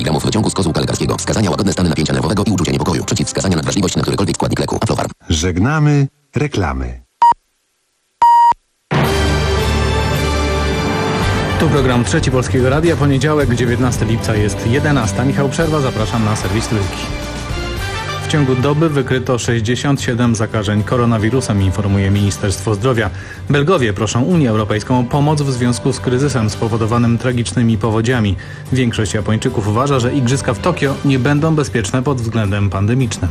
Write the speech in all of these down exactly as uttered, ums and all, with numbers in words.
miligramów wyciągu z kozłka lekarskiego. Wskazania: łagodne stany napięcia nerwowego i uczucia niepokoju. Przeciwwskazania: nadwrażliwość na którykolwiek składnik leku. Aflofarm. Żegnamy reklamy. Tu program Trzeci Polskiego Radia. Poniedziałek, dziewiętnastego lipca jest jedenasta. Michał Przerwa, zapraszam na serwis Trójki. W ciągu doby wykryto sześćdziesiąt siedem zakażeń koronawirusem, informuje Ministerstwo Zdrowia. Belgowie proszą Unię Europejską o pomoc w związku z kryzysem spowodowanym tragicznymi powodziami. Większość Japończyków uważa, że igrzyska w Tokio nie będą bezpieczne pod względem pandemicznym.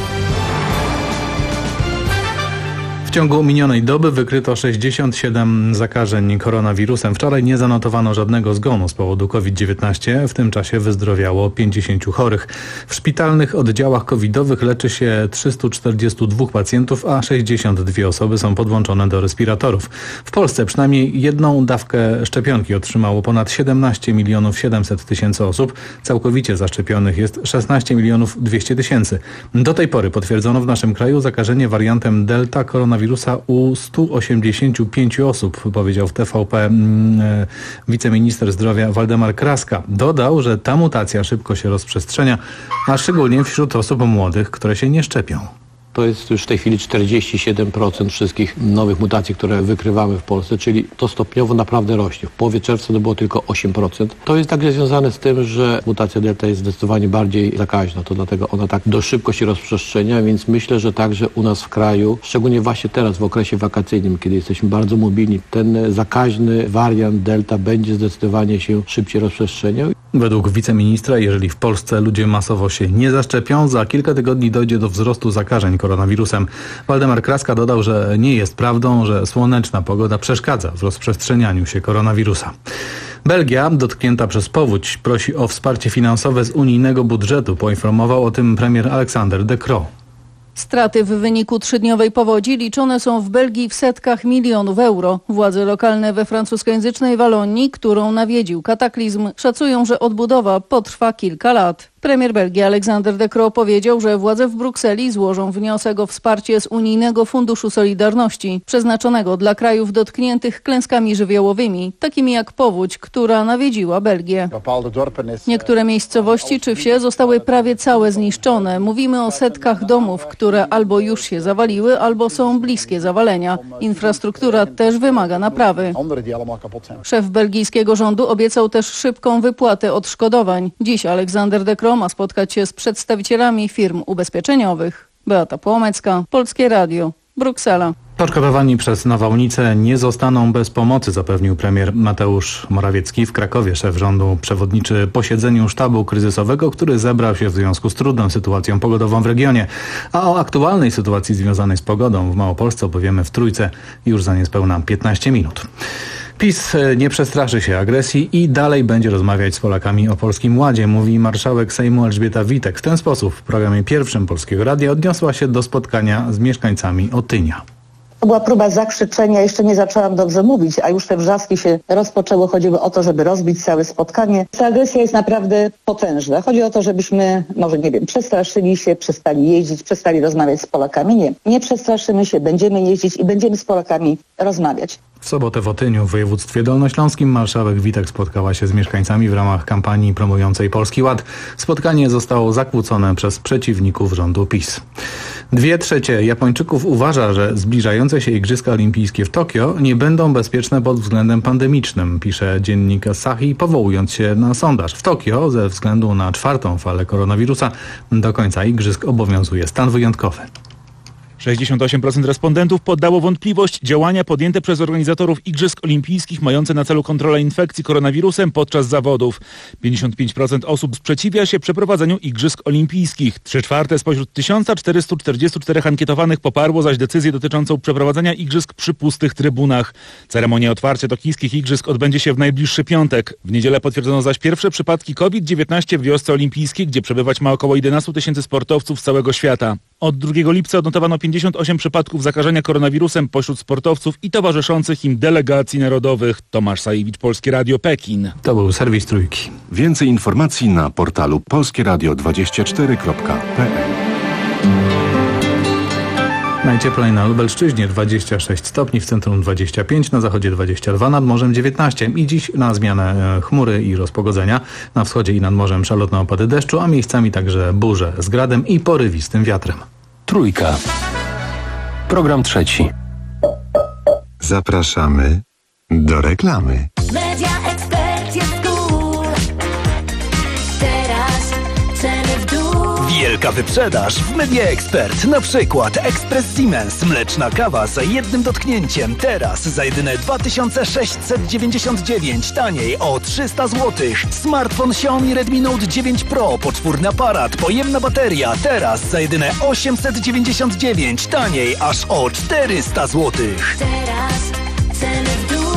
W ciągu minionej doby wykryto sześćdziesiąt siedem zakażeń koronawirusem. Wczoraj nie zanotowano żadnego zgonu z powodu COVID dziewiętnaście. W tym czasie wyzdrowiało pięćdziesięciu chorych. W szpitalnych oddziałach covidowych leczy się trzystu czterdziestu dwóch pacjentów, a sześćdziesiąt dwie osoby są podłączone do respiratorów. W Polsce przynajmniej jedną dawkę szczepionki otrzymało ponad siedemnaście milionów siedemset tysięcy osób. Całkowicie zaszczepionych jest szesnaście milionów dwieście tysięcy. Do tej pory potwierdzono w naszym kraju zakażenie wariantem Delta koronawirusa u stu osiemdziesięciu pięciu osób, powiedział w T V P mm, wiceminister zdrowia Waldemar Kraska. Dodał, że ta mutacja szybko się rozprzestrzenia, a szczególnie wśród osób młodych, które się nie szczepią. To jest już w tej chwili czterdzieści siedem procent wszystkich nowych mutacji, które wykrywamy w Polsce, czyli to stopniowo naprawdę rośnie. W połowie czerwca to było tylko osiem procent. To jest także związane z tym, że mutacja delta jest zdecydowanie bardziej zakaźna, to dlatego ona tak dość szybko się rozprzestrzenia, więc myślę, że także u nas w kraju, szczególnie właśnie teraz w okresie wakacyjnym, kiedy jesteśmy bardzo mobilni, ten zakaźny wariant delta będzie zdecydowanie się szybciej rozprzestrzeniał. Według wiceministra, jeżeli w Polsce ludzie masowo się nie zaszczepią, za kilka tygodni dojdzie do wzrostu zakażeń koronawirusem. Waldemar Kraska dodał, że nie jest prawdą, że słoneczna pogoda przeszkadza w rozprzestrzenianiu się koronawirusa. Belgia, dotknięta przez powódź, prosi o wsparcie finansowe z unijnego budżetu. Poinformował o tym premier Alexander De Croo. Straty w wyniku trzydniowej powodzi liczone są w Belgii w setkach milionów euro. Władze lokalne we francuskojęzycznej Walonii, którą nawiedził kataklizm, szacują, że odbudowa potrwa kilka lat. Premier Belgii Alexander De Croo powiedział, że władze w Brukseli złożą wniosek o wsparcie z Unijnego Funduszu Solidarności, przeznaczonego dla krajów dotkniętych klęskami żywiołowymi, takimi jak powódź, która nawiedziła Belgię. Niektóre miejscowości czy wsie zostały prawie całe zniszczone. Mówimy o setkach domów, które albo już się zawaliły, albo są bliskie zawalenia. Infrastruktura też wymaga naprawy. Szef belgijskiego rządu obiecał też szybką wypłatę odszkodowań. Dziś Alexander De Croo ma spotkać się z przedstawicielami firm ubezpieczeniowych. Beata Płomecka, Polskie Radio, Bruksela. Poszkodowani przez nawałnicę nie zostaną bez pomocy, zapewnił premier Mateusz Morawiecki. W Krakowie szef rządu przewodniczy posiedzeniu sztabu kryzysowego, który zebrał się w związku z trudną sytuacją pogodową w regionie. A o aktualnej sytuacji związanej z pogodą w Małopolsce opowiemy w Trójce już za niespełna piętnaście minut. PiS nie przestraszy się agresji i dalej będzie rozmawiać z Polakami o Polskim Ładzie, mówi marszałek Sejmu Elżbieta Witek. W ten sposób w programie pierwszym Polskiego Radia odniosła się do spotkania z mieszkańcami Otynia. To była próba zakrzyczenia, jeszcze nie zaczęłam dobrze mówić, a już te wrzaski się rozpoczęły. Chodziło o to, żeby rozbić całe spotkanie. Ta agresja jest naprawdę potężna. Chodzi o to, żebyśmy, może nie wiem, przestraszyli się, przestali jeździć, przestali rozmawiać z Polakami. Nie, nie przestraszymy się, będziemy jeździć i będziemy z Polakami rozmawiać. W sobotę w Otyniu w województwie dolnośląskim marszałek Witek spotkała się z mieszkańcami w ramach kampanii promującej Polski Ład. Spotkanie zostało zakłócone przez przeciwników rządu PiS. Dwie trzecie Japończyków uważa, że zbliżające się Igrzyska Olimpijskie w Tokio nie będą bezpieczne pod względem pandemicznym, pisze dziennik Asahi, powołując się na sondaż. W Tokio ze względu na czwartą falę koronawirusa do końca Igrzysk obowiązuje stan wyjątkowy. sześćdziesiąt osiem procent respondentów poddało wątpliwość działania podjęte przez organizatorów Igrzysk Olimpijskich mające na celu kontrolę infekcji koronawirusem podczas zawodów. pięćdziesiąt pięć procent osób sprzeciwia się przeprowadzeniu Igrzysk Olimpijskich. Trzy czwarte spośród tysiąc czterystu czterdziestu czterech ankietowanych poparło zaś decyzję dotyczącą przeprowadzenia Igrzysk przy pustych trybunach. Ceremonia otwarcia tokiskich Igrzysk odbędzie się w najbliższy piątek. W niedzielę potwierdzono zaś pierwsze przypadki COVID dziewiętnaście w wiosce olimpijskiej, gdzie przebywać ma około jedenaście tysięcy sportowców z całego świata. Od drugiego lipca odnotowano pięćdziesiąt osiem przypadków zakażenia koronawirusem pośród sportowców i towarzyszących im delegacji narodowych. Tomasz Sajewicz, Polskie Radio, Pekin. To był serwis Trójki. Więcej informacji na portalu polskieradio dwadzieścia cztery kropka p l. Najcieplej na Lubelszczyźnie dwadzieścia sześć stopni, w centrum dwadzieścia pięć, na zachodzie dwadzieścia dwa, nad morzem dziewiętnaście. I dziś na zmianę chmury i rozpogodzenia. Na wschodzie i nad morzem szalotne opady deszczu, a miejscami także burze z gradem i porywistym wiatrem. Trójka. Program trzeci. Zapraszamy do reklamy. Media Expert jest cool. Teraz ceny w dół. Wielka wyprzedaż w Media Expert. Na przykład Express Siemens mleczna kawa za jednym dotknięciem. Teraz za jedyne dwa tysiące sześćset dziewięćdziesiąt dziewięć, taniej o trzysta złotych. Smartfon Xiaomi Redmi Note dziewięć Pro, poczwórny aparat, pojemna bateria. Teraz za jedyne osiemset dziewięćdziesiąt dziewięć, taniej aż o czterysta złotych. Teraz ceny w dół.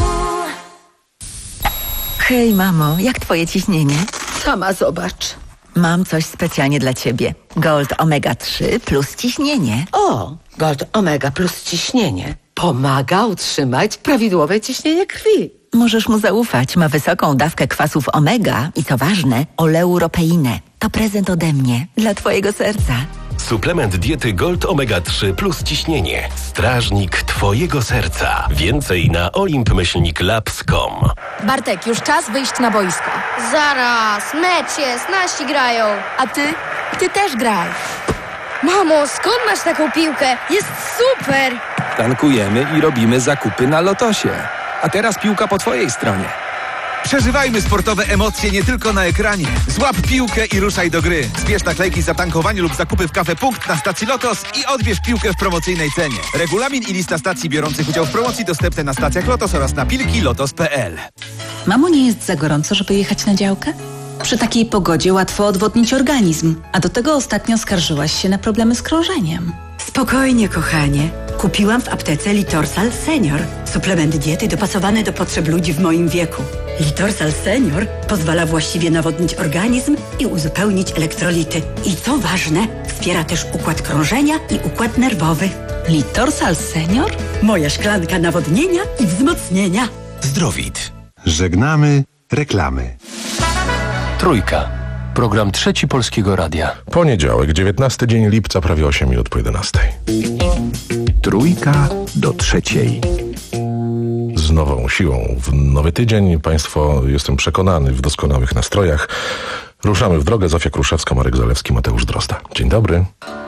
Hej mamo, jak twoje ciśnienie? Sama zobacz. Mam coś specjalnie dla ciebie. Gold Omega trzy plus ciśnienie. O, Gold Omega plus ciśnienie. Pomaga utrzymać prawidłowe ciśnienie krwi. Możesz mu zaufać. Ma wysoką dawkę kwasów omega i co ważne, oleuropeinę. To prezent ode mnie, dla twojego serca. Suplement diety Gold Omega trzy plus ciśnienie. Strażnik twojego serca. Więcej na olimp myślnik labs kropka com. Bartek, już czas wyjść na boisko. Zaraz, mecz jest, nasi grają. A ty? Ty też graj. Mamo, skąd masz taką piłkę? Jest super! Tankujemy i robimy zakupy na Lotosie. A teraz piłka po twojej stronie. Przeżywajmy sportowe emocje nie tylko na ekranie. Złap piłkę i ruszaj do gry. Zbierz naklejki za tankowanie lub zakupy w Cafe Punkt na stacji Lotos i odbierz piłkę w promocyjnej cenie. Regulamin i lista stacji biorących udział w promocji dostępne na stacjach Lotos oraz na pilki lotos kropka p l. Mamo, nie jest za gorąco, żeby jechać na działkę? Przy takiej pogodzie łatwo odwodnić organizm, a do tego ostatnio skarżyłaś się na problemy z krążeniem. Spokojnie, kochanie. Kupiłam w aptece Litorsal Senior. Suplement diety dopasowany do potrzeb ludzi w moim wieku. Litorsal Senior pozwala właściwie nawodnić organizm i uzupełnić elektrolity. I co ważne, wspiera też układ krążenia i układ nerwowy. Litorsal Senior? Moja szklanka nawodnienia i wzmocnienia. Zdrowit. Żegnamy reklamy. Trójka. Program trzeci Polskiego Radia. Poniedziałek, dziewiętnasty dzień lipca, prawie osiem minut po jedenastej. Trójka do trzeciej. Z nową siłą w nowy tydzień. Państwo, jestem przekonany, w doskonałych nastrojach. Ruszamy w drogę. Zofia Kruszewska, Marek Zalewski, Mateusz Drozda. Dzień dobry.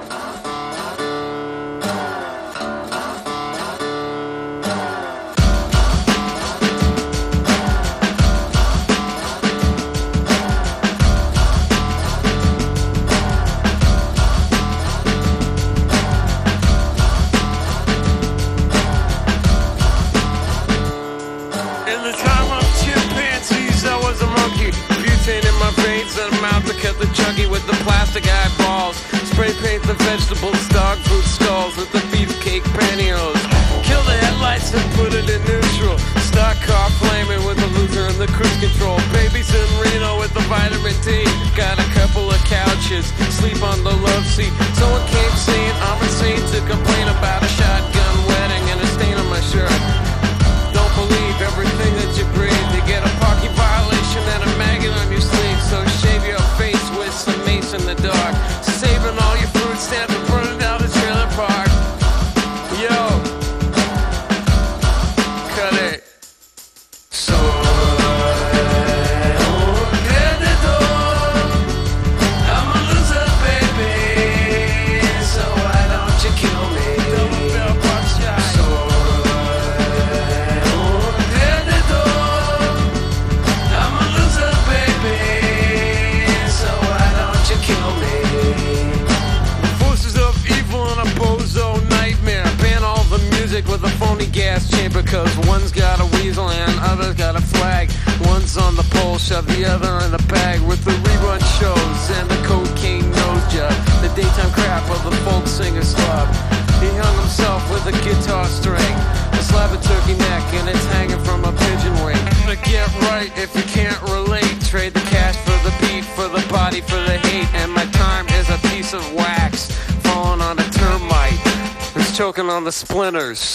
Choking on the splinters.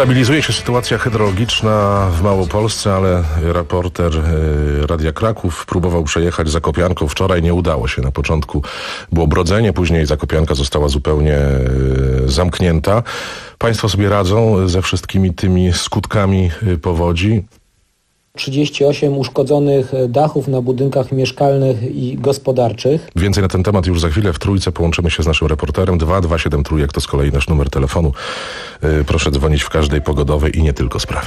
Stabilizuje się sytuacja hydrologiczna w Małopolsce, ale reporter Radia Kraków próbował przejechać Zakopianką. Wczoraj nie udało się. Na początku było brodzenie, później Zakopianka została zupełnie zamknięta. Państwo sobie radzą ze wszystkimi tymi skutkami powodzi? trzydzieści osiem uszkodzonych dachów na budynkach mieszkalnych i gospodarczych. Więcej na ten temat już za chwilę w Trójce. Połączymy się z naszym reporterem. dwa dwa siedem Trójek to z kolei nasz numer telefonu. Proszę dzwonić w każdej pogodowej i nie tylko sprawie.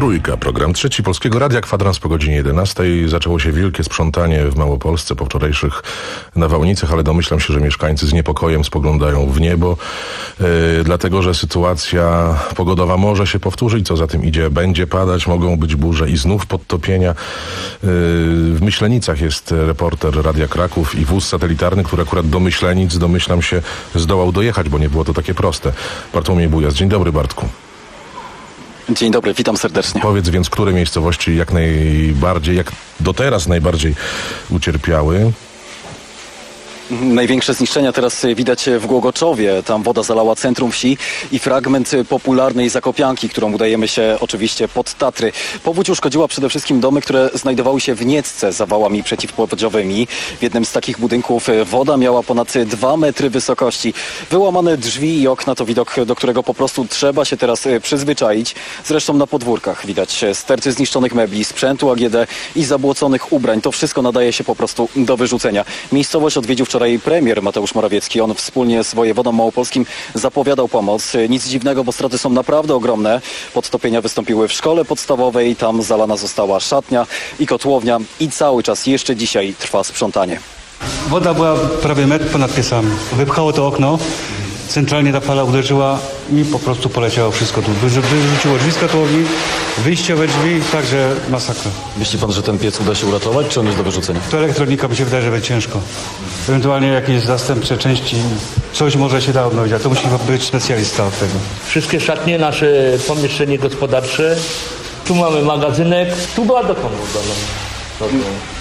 Trójka, program trzeci Polskiego Radia, kwadrans po godzinie jedenastej. Zaczęło się wielkie sprzątanie w Małopolsce po wczorajszych nawałnicach, ale domyślam się, że mieszkańcy z niepokojem spoglądają w niebo, yy, dlatego że sytuacja pogodowa może się powtórzyć, co za tym idzie, będzie padać, mogą być burze i znów podtopienia. Yy, w Myślenicach jest reporter Radia Kraków i wóz satelitarny, który akurat do Myślenic, domyślam się, zdołał dojechać, bo nie było to takie proste. Bartłomiej Bujas. Dzień dobry, Bartku. Dzień dobry, witam serdecznie. Powiedz więc, które miejscowości jak najbardziej, jak do teraz najbardziej ucierpiały? Największe zniszczenia teraz widać w Głogoczowie. Tam woda zalała centrum wsi i fragment popularnej Zakopianki, którą udajemy się oczywiście pod Tatry. Powódź uszkodziła przede wszystkim domy, które znajdowały się w Niecce za wałami przeciwpowodziowymi. W jednym z takich budynków woda miała ponad dwa metry wysokości. Wyłamane drzwi i okna to widok, do którego po prostu trzeba się teraz przyzwyczaić. Zresztą na podwórkach widać sterty zniszczonych mebli, sprzętu A G D i zabłoconych ubrań. To wszystko nadaje się po prostu do wyrzucenia. Miejscowość odwiedził wczoraj premier Mateusz Morawiecki. On wspólnie z wojewodą małopolskim zapowiadał pomoc. Nic dziwnego, bo straty są naprawdę ogromne. Podtopienia wystąpiły w szkole podstawowej, tam zalana została szatnia i kotłownia i cały czas jeszcze dzisiaj trwa sprzątanie. Woda była prawie metr ponad piecami. Wypchało to okno, centralnie ta fala uderzyła i po prostu poleciało wszystko tu. Wyrzuciło drzwi z kotłowni, wyjściowe drzwi, także masakra. Myśli pan, że ten piec uda się uratować, czy on jest do wyrzucenia? To elektronika mi się wydaje, że będzie ciężko. Ewentualnie jakieś zastępcze części, coś może się da odnowić, a to musi być specjalista od tego. Wszystkie szatnie, nasze pomieszczenie gospodarcze, tu mamy magazynek, tu była dokąd udolona.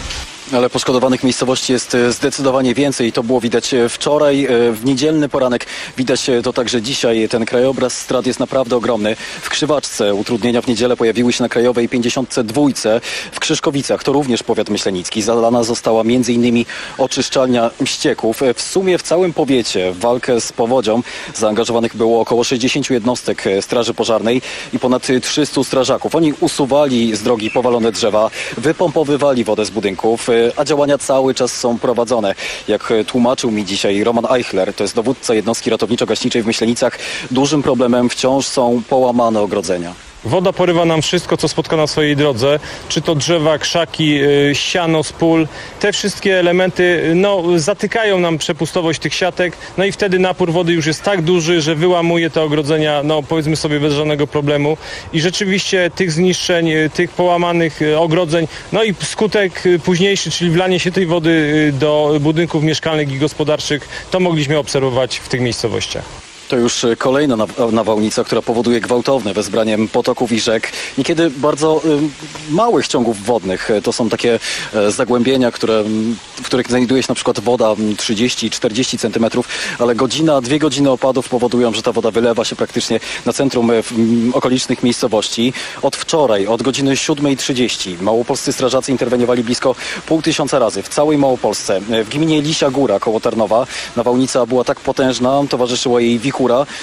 Ale poszkodowanych miejscowości jest zdecydowanie więcej. To było widać wczoraj, w niedzielny poranek. Widać to także dzisiaj. Ten krajobraz strat jest naprawdę ogromny. W Krzywaczce utrudnienia w niedzielę pojawiły się na Krajowej pięćdziesiątce dwa. W Krzyszkowicach, to również powiat myślenicki, zalana została między innymi oczyszczalnia ścieków. W sumie w całym powiecie w walkę z powodzią zaangażowanych było około sześćdziesiąt jednostek straży pożarnej i ponad trzystu strażaków. Oni usuwali z drogi powalone drzewa, wypompowywali wodę z budynków, a działania cały czas są prowadzone. Jak tłumaczył mi dzisiaj Roman Eichler, to jest dowódca jednostki ratowniczo-gaśniczej w Myślenicach, dużym problemem wciąż są połamane ogrodzenia. Woda porywa nam wszystko, co spotka na swojej drodze, czy to drzewa, krzaki, siano z pól. Te wszystkie elementy no, zatykają nam przepustowość tych siatek, no i wtedy napór wody już jest tak duży, że wyłamuje te ogrodzenia, no powiedzmy sobie bez żadnego problemu. I rzeczywiście tych zniszczeń, tych połamanych ogrodzeń, no i skutek późniejszy, czyli wlanie się tej wody do budynków mieszkalnych i gospodarczych, to mogliśmy obserwować w tych miejscowościach. To już kolejna nawałnica, która powoduje gwałtowne wezbranie potoków i rzek. Niekiedy bardzo y, małych ciągów wodnych. To są takie y, zagłębienia, które, w których znajduje się na przykład woda trzydzieści czterdzieści centymetrów, ale godzina, dwie godziny opadów powodują, że ta woda wylewa się praktycznie na centrum y, okolicznych miejscowości. Od wczoraj, od godziny siódmej trzydzieści małopolscy strażacy interweniowali blisko pół tysiąca razy w całej Małopolsce. W gminie Lisia Góra koło Tarnowa nawałnica była tak potężna, towarzyszyło jej wichura,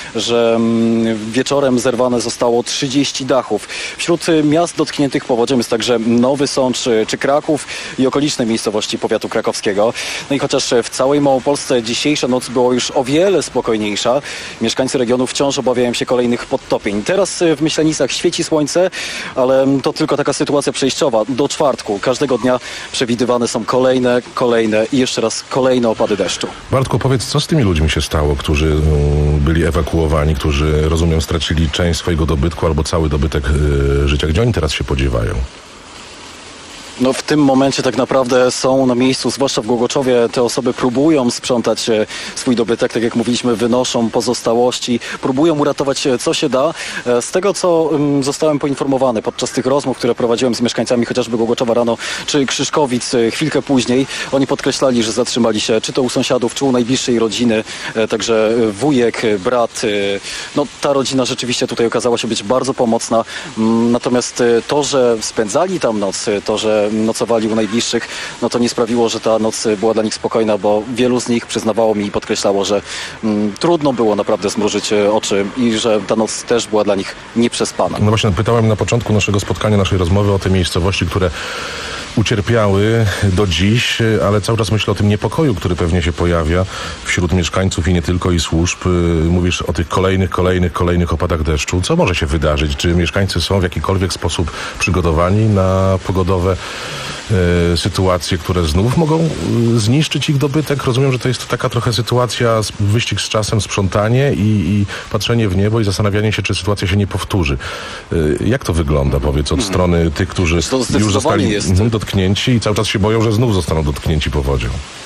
że wieczorem zerwane zostało trzydzieści dachów. Wśród miast dotkniętych powodzią jest także Nowy Sącz czy Kraków i okoliczne miejscowości powiatu krakowskiego. No i chociaż w całej Małopolsce dzisiejsza noc była już o wiele spokojniejsza, mieszkańcy regionu wciąż obawiają się kolejnych podtopień. Teraz w Myślenicach świeci słońce, ale to tylko taka sytuacja przejściowa. Do czwartku każdego dnia przewidywane są kolejne, kolejne i jeszcze raz kolejne opady deszczu. Bartku, powiedz, co z tymi ludźmi się stało, którzy byli ewakuowani, którzy, rozumiem, stracili część swojego dobytku albo cały dobytek y, życia. Gdzie oni teraz się podziewają? No w tym momencie tak naprawdę są na miejscu, zwłaszcza w Głogoczowie. Te osoby próbują sprzątać swój dobytek, tak jak mówiliśmy, wynoszą pozostałości, próbują uratować co się da. Z tego, co zostałem poinformowany podczas tych rozmów, które prowadziłem z mieszkańcami chociażby Głogoczowa rano, czy Krzyszkowic chwilkę później, oni podkreślali, że zatrzymali się czy to u sąsiadów, czy u najbliższej rodziny, także wujek, brat. No ta rodzina rzeczywiście tutaj okazała się być bardzo pomocna. Natomiast to, że spędzali tam noc, to, że nocowali u najbliższych, no to nie sprawiło, że ta noc była dla nich spokojna, bo wielu z nich przyznawało mi i podkreślało, że mm, trudno było naprawdę zmrużyć oczy i że ta noc też była dla nich nieprzespana. No właśnie pytałem na początku naszego spotkania, naszej rozmowy o te miejscowości, które ucierpiały do dziś, ale cały czas myślę o tym niepokoju, który pewnie się pojawia wśród mieszkańców i nie tylko, i służb. Mówisz o tych kolejnych, kolejnych, kolejnych opadach deszczu. Co może się wydarzyć? Czy mieszkańcy są w jakikolwiek sposób przygotowani na pogodowe e, sytuacje, które znów mogą e, zniszczyć ich dobytek? Rozumiem, że to jest taka trochę sytuacja, wyścig z czasem, sprzątanie i, i patrzenie w niebo i zastanawianie się, czy sytuacja się nie powtórzy. E, jak to wygląda, powiedz, od hmm. strony tych, którzy już zostali jest... dotknięci i cały czas się boją, że znów zostaną dotknięci powodzią?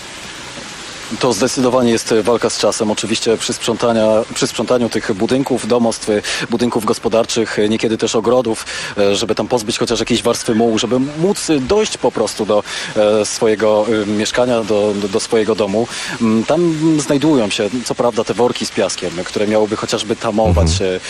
To zdecydowanie jest walka z czasem. Oczywiście przy, sprzątania, przy sprzątaniu tych budynków, domostw, budynków gospodarczych, niekiedy też ogrodów, żeby tam pozbyć chociaż jakiejś warstwy mułu, żeby móc dojść po prostu do swojego mieszkania, do, do, do swojego domu. Tam znajdują się, co prawda, te worki z piaskiem, które miałyby chociażby tamować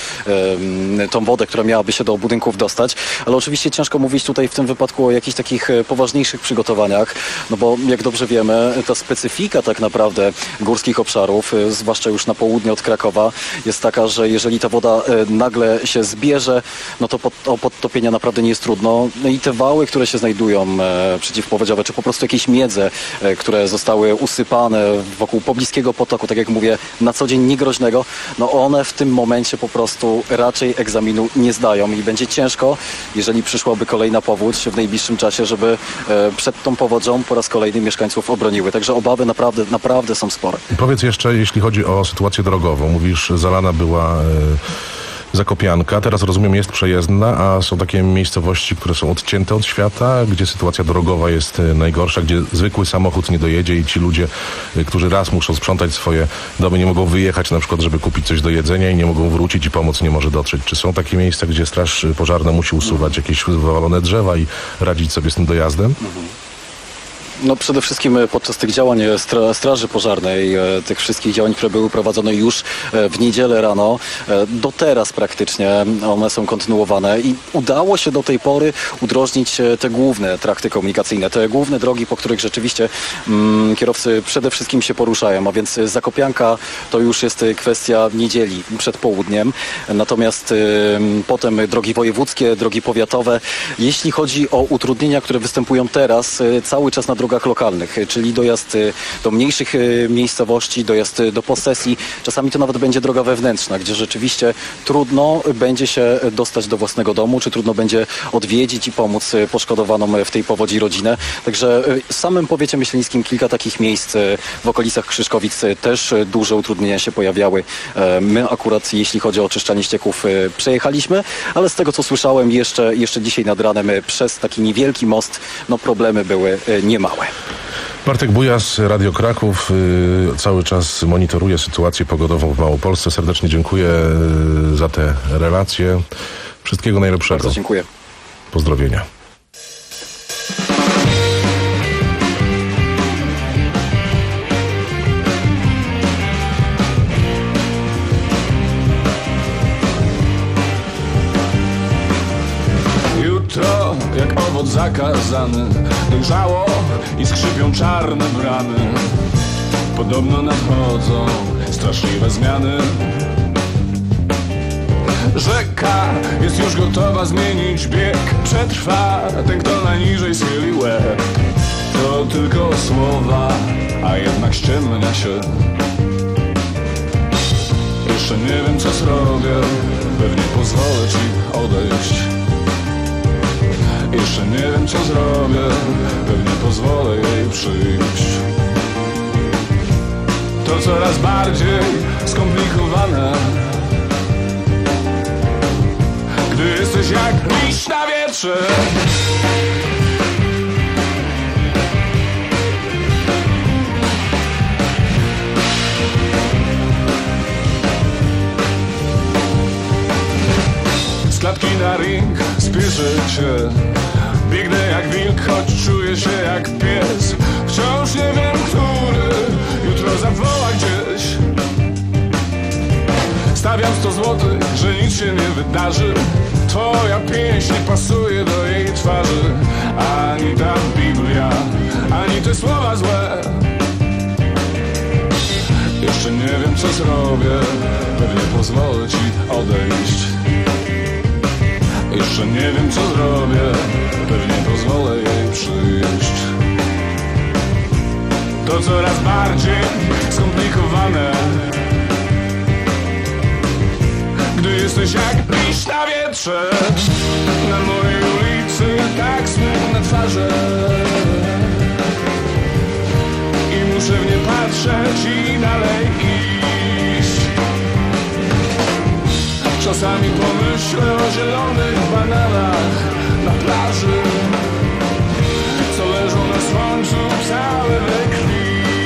mhm. tą wodę, która miałaby się do budynków dostać, ale oczywiście ciężko mówić tutaj w tym wypadku o jakichś takich poważniejszych przygotowaniach, no bo jak dobrze wiemy, ta specyfika tak naprawdę górskich obszarów, zwłaszcza już na południe od Krakowa, jest taka, że jeżeli ta woda nagle się zbierze, no to o podtopienia naprawdę nie jest trudno. No i te wały, które się znajdują przeciwpowodziowe, czy po prostu jakieś miedze, które zostały usypane wokół pobliskiego potoku, tak jak mówię, na co dzień niegroźnego, no one w tym momencie po prostu raczej egzaminu nie zdają i będzie ciężko, jeżeli przyszłaby kolejna powódź w najbliższym czasie, żeby przed tą powodzią po raz kolejny mieszkańców obroniły. Także obawy naprawdę naprawdę są spore. Powiedz jeszcze, jeśli chodzi o sytuację drogową. Mówisz, zalana była y, Zakopianka. Teraz, rozumiem, jest przejezdna, a są takie miejscowości, które są odcięte od świata, gdzie sytuacja drogowa jest y, najgorsza, gdzie zwykły samochód nie dojedzie i ci ludzie, y, którzy raz muszą sprzątać swoje domy, nie mogą wyjechać na przykład, żeby kupić coś do jedzenia i nie mogą wrócić i pomoc nie może dotrzeć. Czy są takie miejsca, gdzie straż pożarna musi usuwać jakieś wywalone drzewa i radzić sobie z tym dojazdem? Mhm. No przede wszystkim podczas tych działań stra- Straży Pożarnej, tych wszystkich działań, które były prowadzone już w niedzielę rano, do teraz praktycznie one są kontynuowane i udało się do tej pory udrożnić te główne trakty komunikacyjne, te główne drogi, po których rzeczywiście mm, kierowcy przede wszystkim się poruszają, a więc Zakopianka to już jest kwestia niedzieli przed południem, natomiast y, potem drogi wojewódzkie, drogi powiatowe. Jeśli chodzi o utrudnienia, które występują teraz, y, cały czas na drogach lokalnych, czyli dojazd do mniejszych miejscowości, dojazd do posesji. Czasami to nawet będzie droga wewnętrzna, gdzie rzeczywiście trudno będzie się dostać do własnego domu, czy trudno będzie odwiedzić i pomóc poszkodowanom w tej powodzi rodzinę. Także w samym powiecie myślenickim kilka takich miejsc w okolicach Krzyszkowic też duże utrudnienia się pojawiały. My akurat, jeśli chodzi o oczyszczanie ścieków, przejechaliśmy, ale z tego, co słyszałem, jeszcze, jeszcze dzisiaj nad ranem przez taki niewielki most, no problemy były niemałe. Bartek Bujas, Radio Kraków, yy, cały czas monitoruje sytuację pogodową w Małopolsce. Serdecznie dziękuję yy, za te relacje. Wszystkiego najlepszego. Bardzo dziękuję. Pozdrowienia. Jutro jak owoc zakazany dojrzało i skrzypią czarne bramy. Podobno nadchodzą straszliwe zmiany. Rzeka jest już gotowa zmienić bieg. Przetrwa ten, kto najniżej schyli łeb. To tylko słowa, a jednak ściemnia się. Jeszcze nie wiem, co zrobię, pewnie pozwolę ci odejść. Jeszcze nie wiem, co zrobię, pewnie pozwolę jej przyjść. To coraz bardziej skomplikowane, gdy jesteś jak miś na wietrze. Z klatki na ring spieszę się. Biegnę jak wilk, choć czuję się jak pies. Wciąż nie wiem, który jutro zawoła gdzieś. Stawiam sto złotych, że nic się nie wydarzy. Twoja pieśń nie pasuje do jej twarzy. Ani ta Biblia, ani te słowa złe. Jeszcze nie wiem, co zrobię, pewnie pozwolę ci odejść. Jeszcze nie wiem co zrobię, pewnie pozwolę jej przyjść. To coraz bardziej skomplikowane, gdy jesteś jak liść na wietrze. Na mojej ulicy tak smutne twarze i muszę w nie patrzeć i dalej iść. Czasami pomyślę o zielonych bananach na plaży, co leżą na słońcu całe we krwi.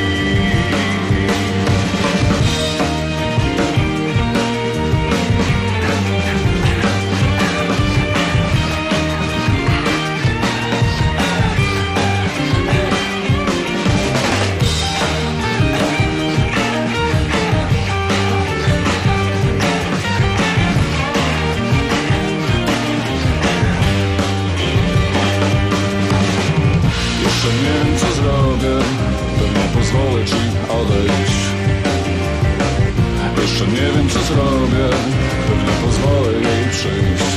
Nie wiem co zrobię, pewnie pozwolę ci odejść. Jeszcze nie wiem co zrobię, pewnie pozwolę jej przyjść.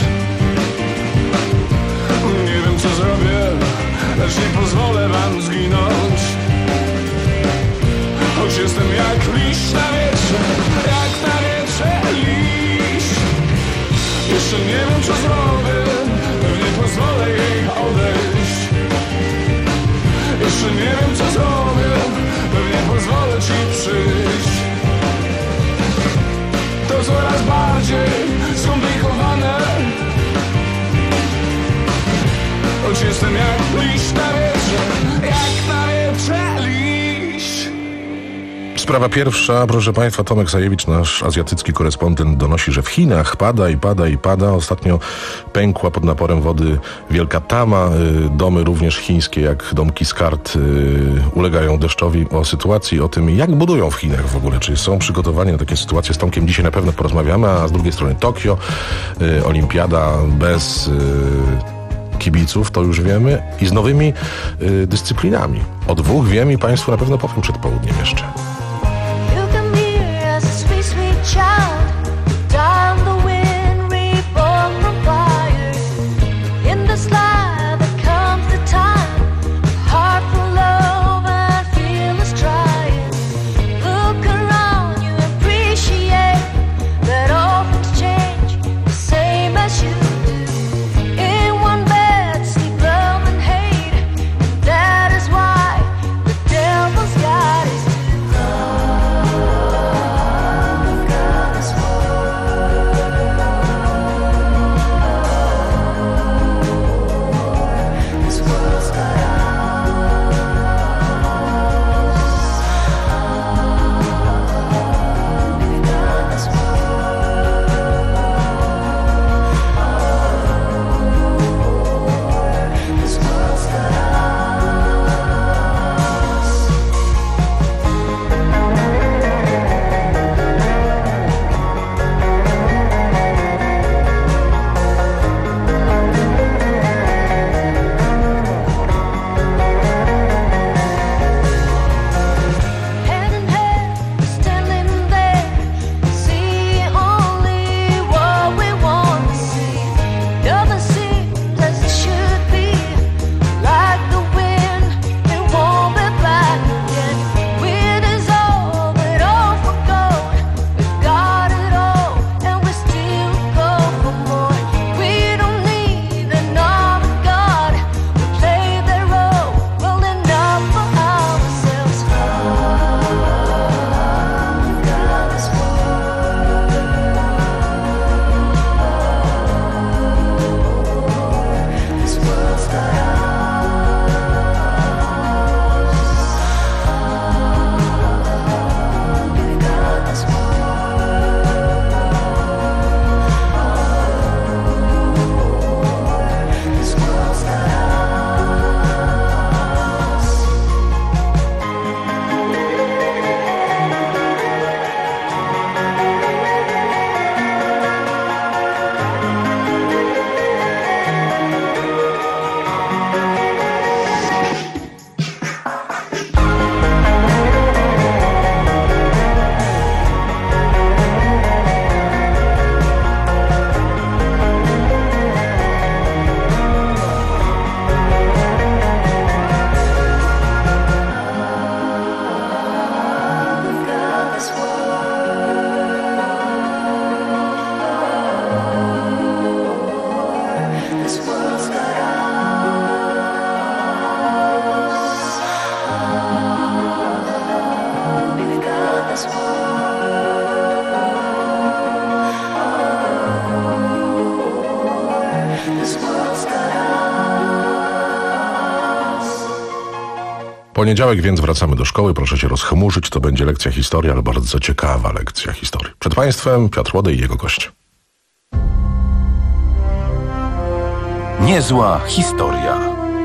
Nie wiem co zrobię, lecz nie pozwolę wam zginąć. Choć jestem jak liść na wietrze, jak na wietrze liść. Jeszcze nie wiem co zrobię, pewnie pozwolę jej odejść. Jeszcze nie wiem co zrobię, pewnie pozwolę ci przyjść. To coraz bardziej skomplikowane, choć jestem jak liść na wietrze, jak na wietrze liść. Sprawa pierwsza, proszę Państwa, Tomek Sajewicz, nasz azjatycki korespondent, donosi, że w Chinach pada i pada i pada. Ostatnio pękła pod naporem wody wielka tama. Domy również chińskie, jak domki z kart, ulegają deszczowi. O sytuacji, o tym, jak budują w Chinach w ogóle, czy są przygotowani na takie sytuacje, z Tomkiem dzisiaj na pewno porozmawiamy, a z drugiej strony Tokio, olimpiada bez kibiców, to już wiemy, i z nowymi dyscyplinami. O dwóch wiem i Państwu na pewno powiem przed południem jeszcze. That is why the devil's got his poniedziałek, więc wracamy do szkoły. Proszę się rozchmurzyć, to będzie lekcja historii, ale bardzo ciekawa lekcja historii. Przed Państwem Piotr Łodej i jego gość. Niezła historia.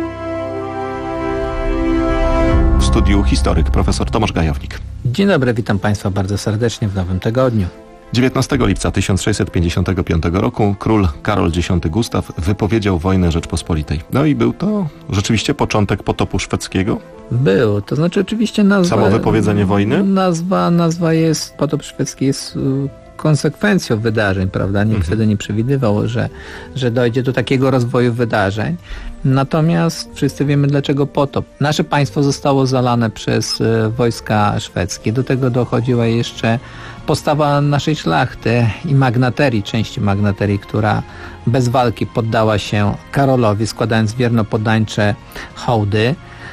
W studiu historyk profesor Tomasz Gajownik. Dzień dobry, witam Państwa bardzo serdecznie w nowym tygodniu. dziewiętnastego lipca tysiąc sześćset pięćdziesiątego piątego roku król Karol Dziesiąty Gustaw wypowiedział wojnę Rzeczpospolitej. No i był to rzeczywiście początek potopu szwedzkiego? Był, to znaczy oczywiście nazwa... Samo wypowiedzenie wojny? Nazwa, nazwa jest, potop szwedzki jest konsekwencją wydarzeń, prawda? Nikt mhm. wtedy nie przewidywał, że, że dojdzie do takiego rozwoju wydarzeń. Natomiast wszyscy wiemy, dlaczego potop. Nasze państwo zostało zalane przez wojska szwedzkie. Do tego dochodziła jeszcze postawa naszej szlachty i magnaterii, części magnaterii, która bez walki poddała się Karolowi, składając wiernopoddańcze hołdy.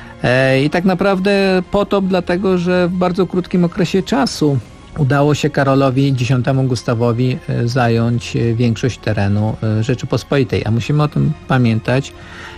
I tak naprawdę potop dlatego, że w bardzo krótkim okresie czasu udało się Karolowi Dziesiątemu Gustawowi zająć większość terenu Rzeczypospolitej. A musimy o tym pamiętać,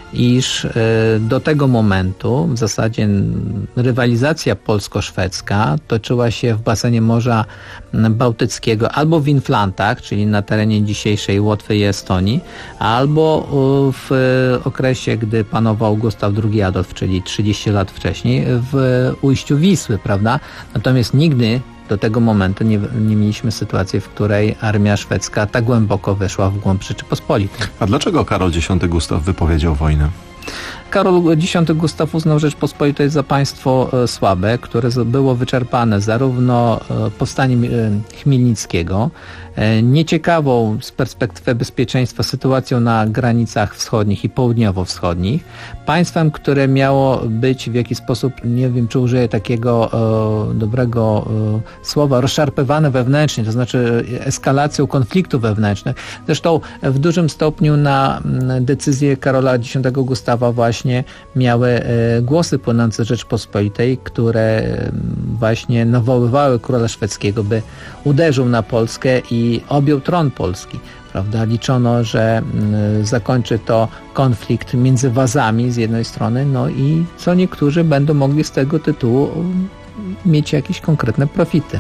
iż do tego momentu w zasadzie rywalizacja polsko-szwedzka toczyła się w basenie Morza Bałtyckiego albo w Inflantach, czyli na terenie dzisiejszej Łotwy i Estonii, albo w okresie, gdy panował Gustaw drugi Adolf, czyli trzydzieści lat wcześniej, w ujściu Wisły, prawda? Natomiast nigdy do tego momentu nie, nie mieliśmy sytuacji, w której armia szwedzka tak głęboko weszła w głąb Rzeczypospolitej. A dlaczego Karol Dziesiąty Gustaw wypowiedział wojnę? Karol Dziesiąty Gustaw uznał Rzeczpospolitej za państwo słabe, które było wyczerpane zarówno powstaniem Chmielnickiego, nieciekawą z perspektywy bezpieczeństwa sytuacją na granicach wschodnich i południowo-wschodnich, państwem, które miało być w jakiś sposób, nie wiem czy użyję takiego e, dobrego e, słowa, rozszarpywane wewnętrznie, to znaczy eskalacją konfliktów wewnętrznych. Zresztą w dużym stopniu na decyzję Karola Dziesiątego Gustawa właśnie miały e, głosy płynące z Rzeczpospolitej, które e, właśnie nawoływały króla szwedzkiego, by uderzył na Polskę i objął tron Polski. Prawda? Liczono, że y, zakończy to konflikt między wazami z jednej strony, no i co niektórzy będą mogli z tego tytułu y, mieć jakieś konkretne profity.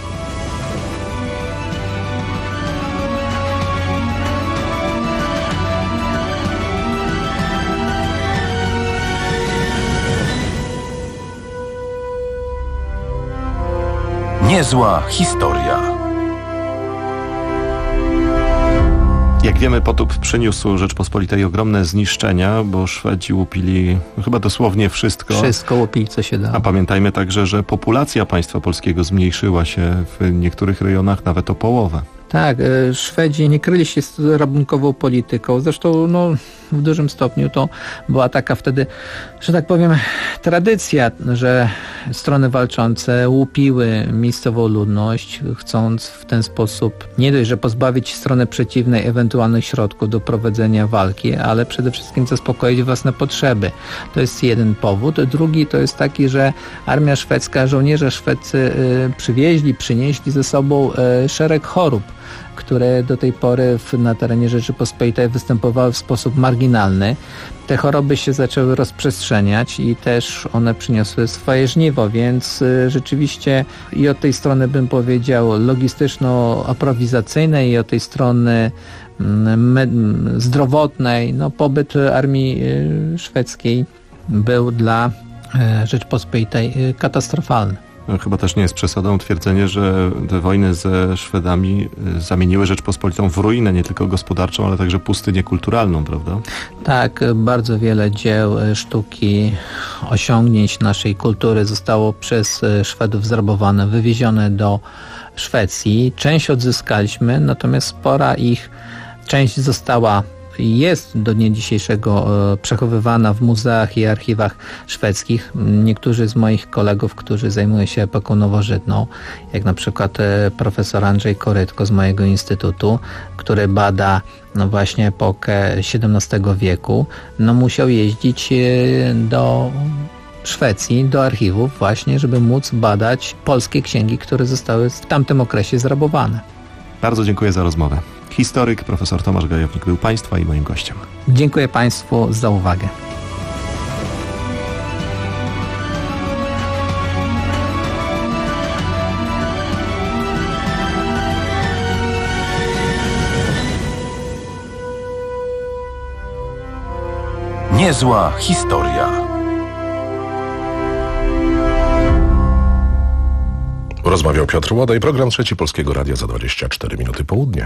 Niezła historia. Jak wiemy, potop przyniósł Rzeczpospolitej ogromne zniszczenia, bo Szwedzi łupili chyba dosłownie wszystko. Wszystko łupili, co się dało. A pamiętajmy także, że populacja państwa polskiego zmniejszyła się w niektórych rejonach nawet o połowę. Tak, Szwedzi nie kryli się z rabunkową polityką. Zresztą no, w dużym stopniu to była taka wtedy, że tak powiem, tradycja, że strony walczące łupiły miejscową ludność, chcąc w ten sposób nie dość, że pozbawić stronę przeciwnej ewentualnych środków do prowadzenia walki, ale przede wszystkim zaspokoić własne potrzeby. To jest jeden powód. Drugi to jest taki, że armia szwedzka, żołnierze szwedzcy y, przywieźli, przynieśli ze sobą y, szereg chorób, które do tej pory w, na terenie Rzeczypospolitej występowały w sposób marginalny. Te choroby się zaczęły rozprzestrzeniać i też one przyniosły swoje żniwo, więc y, rzeczywiście i od tej strony bym powiedział logistyczno-aprowizacyjnej i od tej strony y, me, zdrowotnej, no pobyt armii y, szwedzkiej był dla y, Rzeczypospolitej y, katastrofalny. Chyba też nie jest przesadą twierdzenie, że te wojny ze Szwedami zamieniły Rzeczpospolitą w ruinę, nie tylko gospodarczą, ale także pustynię kulturalną, prawda? Tak, bardzo wiele dzieł sztuki, osiągnięć naszej kultury zostało przez Szwedów zrabowane, wywiezione do Szwecji. Część odzyskaliśmy, natomiast spora ich część została jest do dnia dzisiejszego przechowywana w muzeach i archiwach szwedzkich. Niektórzy z moich kolegów, którzy zajmują się epoką nowożytną, jak na przykład profesor Andrzej Korytko z mojego instytutu, który bada no właśnie epokę siedemnastego wieku, no musiał jeździć do Szwecji, do archiwów właśnie, żeby móc badać polskie księgi, które zostały w tamtym okresie zrabowane. Bardzo dziękuję za rozmowę. Historyk profesor Tomasz Gajownik był Państwa i moim gościem. Dziękuję Państwu za uwagę. Niezła historia. Rozmawiał Piotr Łoda i program Trzeci Polskiego Radia za dwadzieścia cztery minuty południa.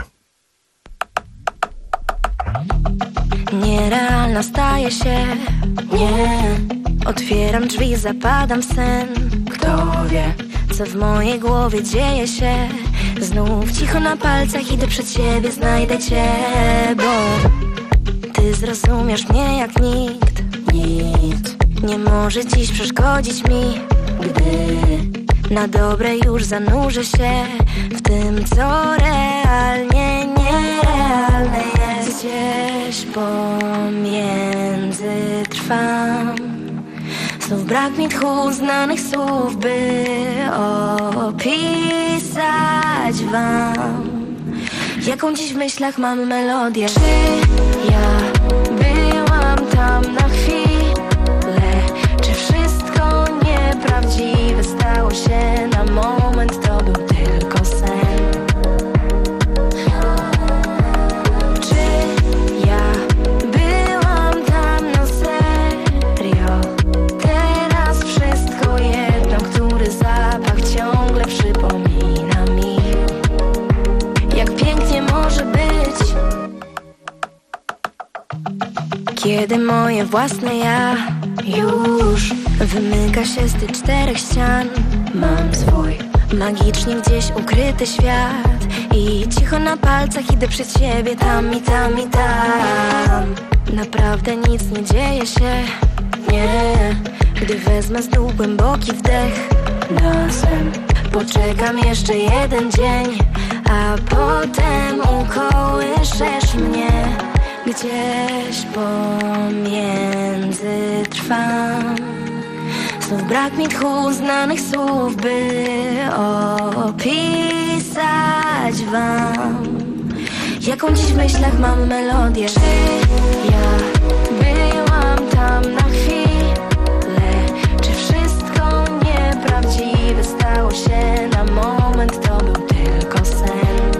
Nierealna staje się, nie. Otwieram drzwi, zapadam w sen. Kto wie, co w mojej głowie dzieje się. Znów cicho na palcach idę przed siebie, znajdę cię, bo ty zrozumiesz mnie jak nikt. Nic nie może dziś przeszkodzić mi, gdy na dobre już zanurzę się w tym, co realnie nierealne jest. Gdzieś pomiędzy trwam. Znów brak mi tchu znanych słów, by opisać wam, jaką dziś w myślach mam melodię. Czy ja byłam tam na chwilę? Czy wszystko nieprawdziwe stało się na moment? To był tylko sen. Czy ja byłam tam na serio? Teraz wszystko jedno, który zapach ciągle przypomina mi, jak pięknie może być, kiedy moje własne ja już wymyka się z tych czterech ścian. Mam swój magicznie gdzieś ukryty świat i cicho na palcach idę przed siebie tam i tam i tam. Naprawdę nic nie dzieje się, nie. Gdy wezmę z dół głęboki wdech, nosem poczekam jeszcze jeden dzień, a potem ukołyszesz mnie. Gdzieś pomiędzy trwam. Znów brak mi tchu znanych słów, by opisać wam, jaką dziś w myślach mam melodię. Czy ja byłam tam na chwilę? Czy wszystko nieprawdziwe stało się na moment? To był tylko sen.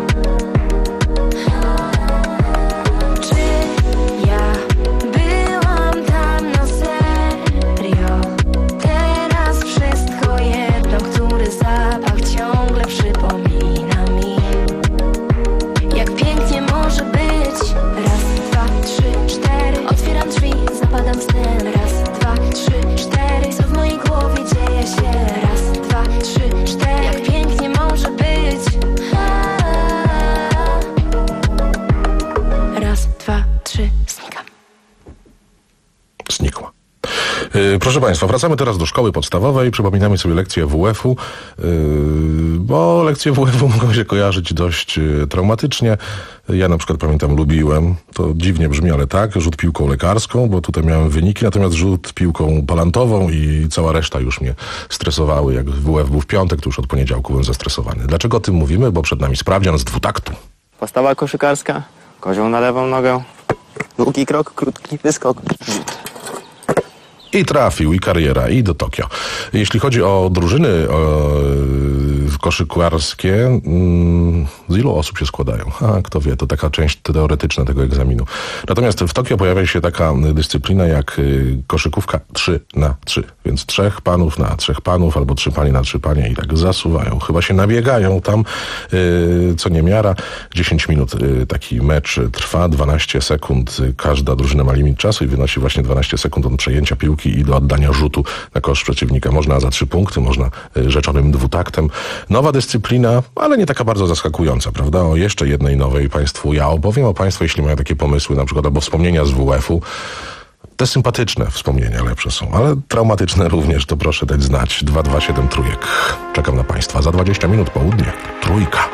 Zapach ciągle przypomina mi, jak pięknie może być. Raz, dwa, trzy, cztery. Otwieram drzwi, zapadam w sen. Raz, dwa, trzy, cztery. Co w mojej głowie dzieje się? Raz, dwa, trzy, cztery. Jak pięknie może być. Raz, dwa, trzy, znikam. Znikła. Proszę Państwa, wracamy teraz do szkoły podstawowej, przypominamy sobie lekcje W F-u, bo lekcje W F-u mogą się kojarzyć dość traumatycznie. Ja na przykład pamiętam, lubiłem, to dziwnie brzmi, ale tak, rzut piłką lekarską, bo tutaj miałem wyniki, natomiast rzut piłką palantową i cała reszta już mnie stresowały. Jak W F był w piątek, to już od poniedziałku byłem zestresowany. Dlaczego o tym mówimy? Bo przed nami sprawdzian z dwutaktu. Postawa koszykarska, kozioł na lewą nogę, długi krok, krótki wyskok, rzut. I trafił, i kariera, i do Tokio. Jeśli chodzi o drużyny o, koszykarskie, mm, z ilu osób się składają? A, kto wie, to taka część teoretyczna tego egzaminu. Natomiast w Tokio pojawia się taka dyscyplina jak y, koszykówka trzy na trzy. Więc trzech panów na trzech panów, albo trzy panie na trzy panie i tak zasuwają. Chyba się nabiegają tam, y, co niemiara. dziesięć minut y, taki mecz trwa, dwanaście sekund. Każda drużyna ma limit czasu i wynosi właśnie dwanaście sekund od przejęcia piłki i do oddania rzutu na kosz przeciwnika. Można za trzy punkty, można rzeczonym dwutaktem. Nowa dyscyplina, ale nie taka bardzo zaskakująca, prawda? O jeszcze jednej nowej Państwu ja opowiem, o Państwo, jeśli mają takie pomysły, na przykład albo wspomnienia z W F-u. Te sympatyczne wspomnienia lepsze są, ale traumatyczne również, to proszę dać znać. dwa dwa siedem trójek. Czekam na Państwa. Za dwadzieścia minut południe. Trójka.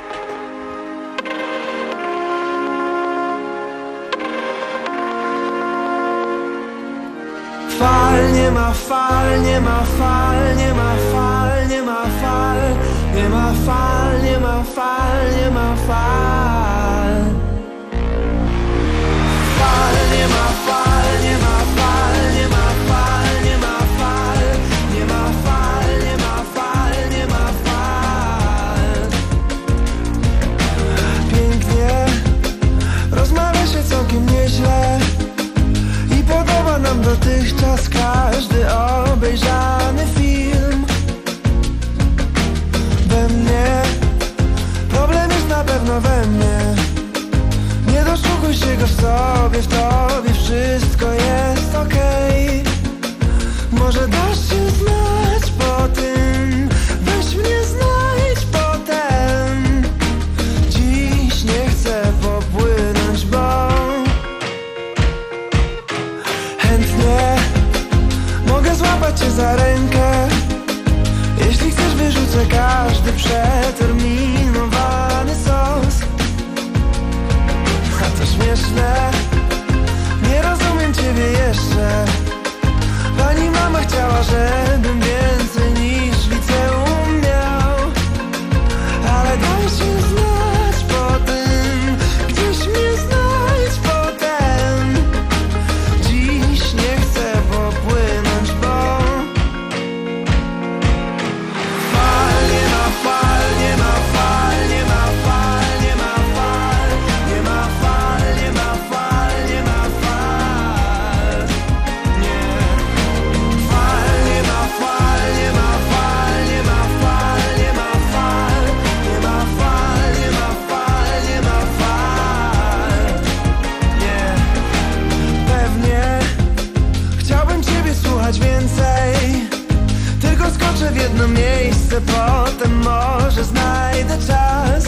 Fal, nie ma fal, nie ma fal, nie ma fal, nie ma fal, nie ma fal, nie ma fal, nie ma fal. Fal, nie ma fal, nie ma fal, nie ma fal, nie ma fal, nie ma fal, nie ma fal, nie ma fal. się znać potem, gdzieś mnie znajdź potem. Dziś nie chcę popłynąć, bo fal, nie ma fal, nie ma fal, nie ma fal, nie ma fal, nie ma fal, nie ma fal, nie ma fal, nie. Fal, nie ma fal, nie ma fal, nie ma fal, nie ma fal, nie ma fal, nie ma fal, nie ma fal, nie. Pewnie chciałbym ciebie słuchać więcej, tylko skoczę w jedno miejsce, potem może znajdę czas.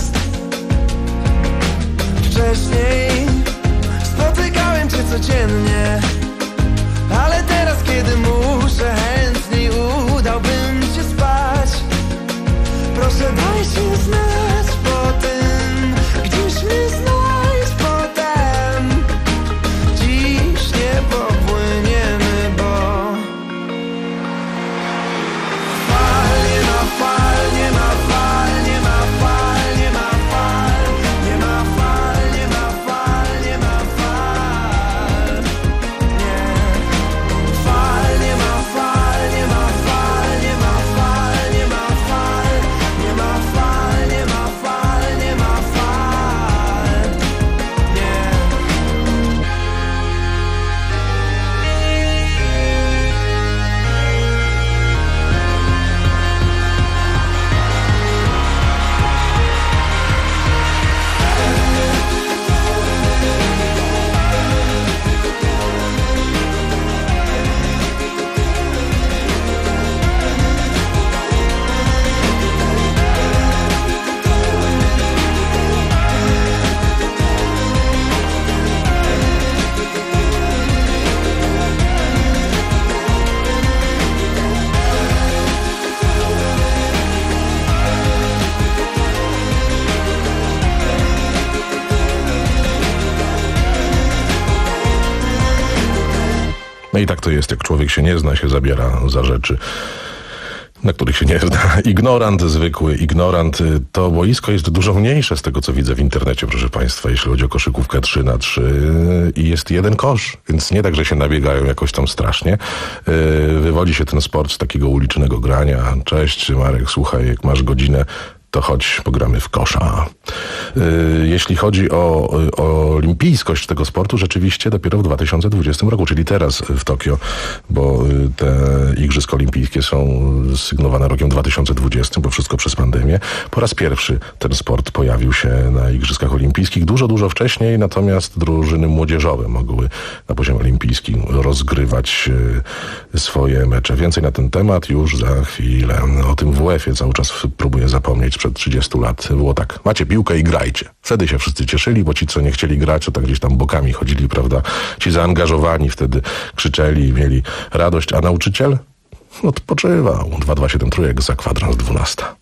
Wcześniej spotykałem cię codziennie, ale teraz, kiedy muszę, chętniej udałbym się spać. Proszę daj się znać potem, gdzieś mnie znajdź potem. Dziś nie popłyniemy, bo fal, nie ma fal, nie ma fal, nie ma fal, nie ma fal, nie ma fal, nie ma fal, nie ma fal, nie. Fal, nie ma fal, nie ma fal, nie ma fal, nie ma fal, nie ma fal, nie ma fal, nie ma fal, nie. No i tak to jest, jak człowiek się nie zna, się zabiera za rzeczy, na których się nie zna. Ignorant, zwykły ignorant. To boisko jest dużo mniejsze z tego, co widzę w internecie, proszę państwa, jeśli chodzi o koszykówkę trzy na trzy i jest jeden kosz, więc nie tak, że się nabiegają jakoś tam strasznie. Wywodzi się ten sport z takiego ulicznego grania. Cześć Marek, słuchaj, jak masz godzinę, to chodź, pogramy w kosza. Yy, jeśli chodzi o, o olimpijskość tego sportu, rzeczywiście dopiero w dwa tysiące dwudziestym roku, czyli teraz w Tokio, bo te Igrzyska Olimpijskie są sygnowane rokiem dwa tysiące dwudziestym, bo wszystko przez pandemię. Po raz pierwszy ten sport pojawił się na Igrzyskach Olimpijskich. Dużo, dużo wcześniej, natomiast drużyny młodzieżowe mogły na poziomie olimpijskim rozgrywać swoje mecze. Więcej na ten temat już za chwilę. O tym w U E F ie cały czas próbuję zapomnieć. Przed trzydziestu lat było tak, macie piłkę i grajcie. Wtedy się wszyscy cieszyli, bo ci, co nie chcieli grać, to tak gdzieś tam bokami chodzili, prawda? Ci zaangażowani wtedy krzyczeli i mieli radość, a nauczyciel odpoczywał. dwa dwa siedem trójek za kwadrans dwunasta.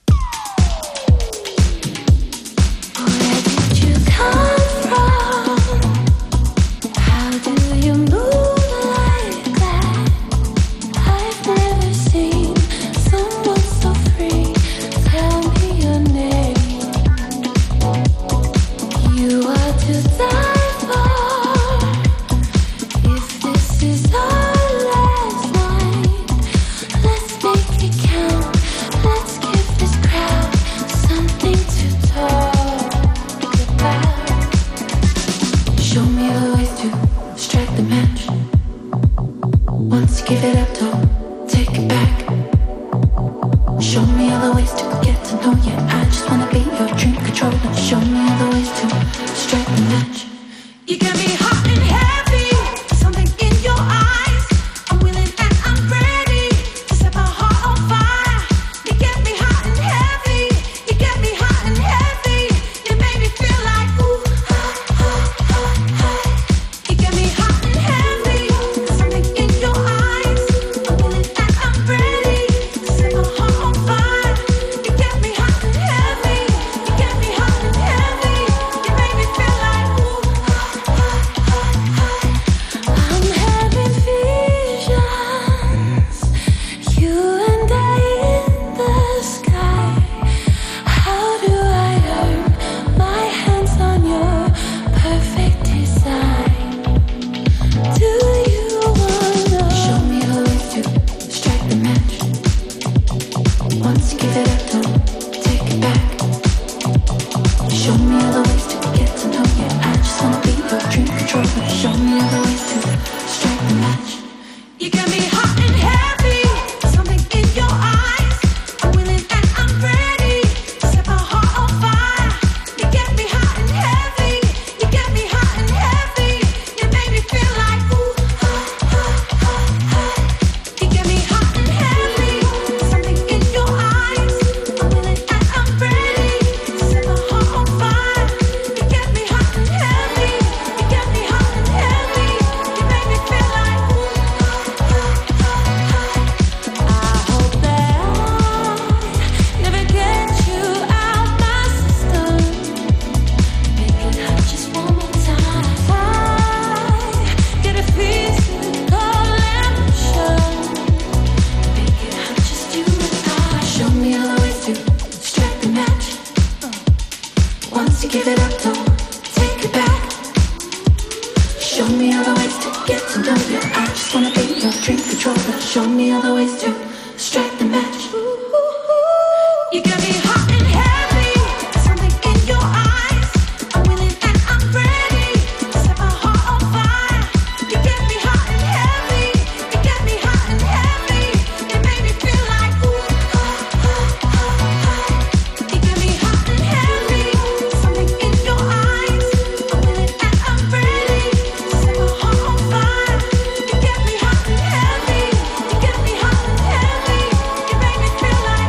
Let's make it count. Let's give this Once you give it up, don't take it back. Show me other ways to get to know you. I just wanna be your dream controller. Show me other ways to strike the match. You got me hot and heavy, something in your eyes. I'm willing and I'm ready, set my heart on fire. You get me hot and heavy, you get me hot and heavy. You make me feel like ooh, ah, ah, ah, ah. You get me hot and heavy, something in your eyes. I'm willing and I'm ready, set my heart on fire. You get me hot and heavy, you get me hot and heavy. You make me feel like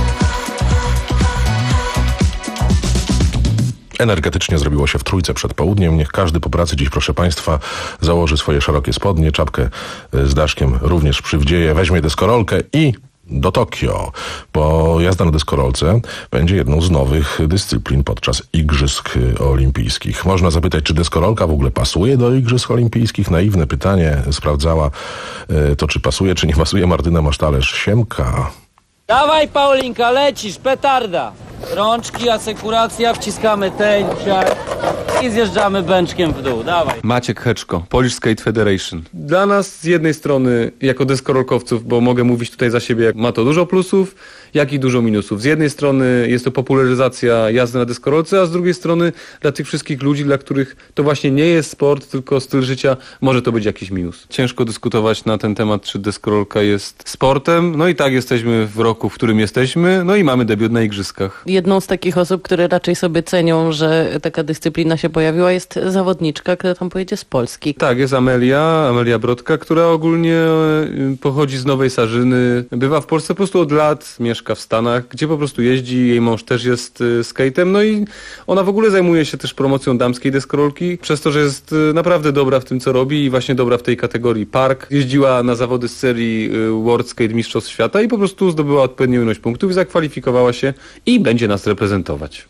Energetycznie zrobiło się w Trójce przed południem. Niech każdy po pracy dziś, proszę Państwa, założy swoje szerokie spodnie, czapkę z daszkiem również przywdzieje, weźmie deskorolkę i do Tokio, bo jazda na deskorolce będzie jedną z nowych dyscyplin podczas Igrzysk Olimpijskich. Można zapytać, czy deskorolka w ogóle pasuje do Igrzysk Olimpijskich? Naiwne pytanie. Sprawdzała to, czy pasuje, czy nie pasuje Martyna Masztalerz. Siemka. Dawaj, Paulinka, lecisz, petarda. Rączki, asekuracja, wciskamy tej, siak i zjeżdżamy bęczkiem w dół, dawaj. Maciek Heczko, Polish Skate Federation. Dla nas z jednej strony, jako deskorolkowców, bo mogę mówić tutaj za siebie, ma to dużo plusów, jak i dużo minusów. Z jednej strony jest to popularyzacja jazdy na deskorolce, a z drugiej strony dla tych wszystkich ludzi, dla których to właśnie nie jest sport, tylko styl życia, może to być jakiś minus. Ciężko dyskutować na ten temat, czy deskorolka jest sportem. No i tak, jesteśmy w roku, w którym jesteśmy, no i mamy debiut na igrzyskach. Jedną z takich osób, które raczej sobie cenią, że taka dyscyplina się pojawiła, jest zawodniczka, która tam pojedzie z Polski. Tak, jest Amelia, Amelia Brodka, która ogólnie pochodzi z Nowej Sarzyny. Bywa w Polsce po prostu od lat, mieszka w Stanach, gdzie po prostu jeździ, jej mąż też jest skate'em, no i ona w ogóle zajmuje się też promocją damskiej deskorolki, przez to, że jest naprawdę dobra w tym, co robi i właśnie dobra w tej kategorii park. Jeździła na zawody z serii World Skate Mistrzostw Świata i po prostu zdobyła odpowiednią ilość punktów i zakwalifikowała się i będzie nas reprezentować.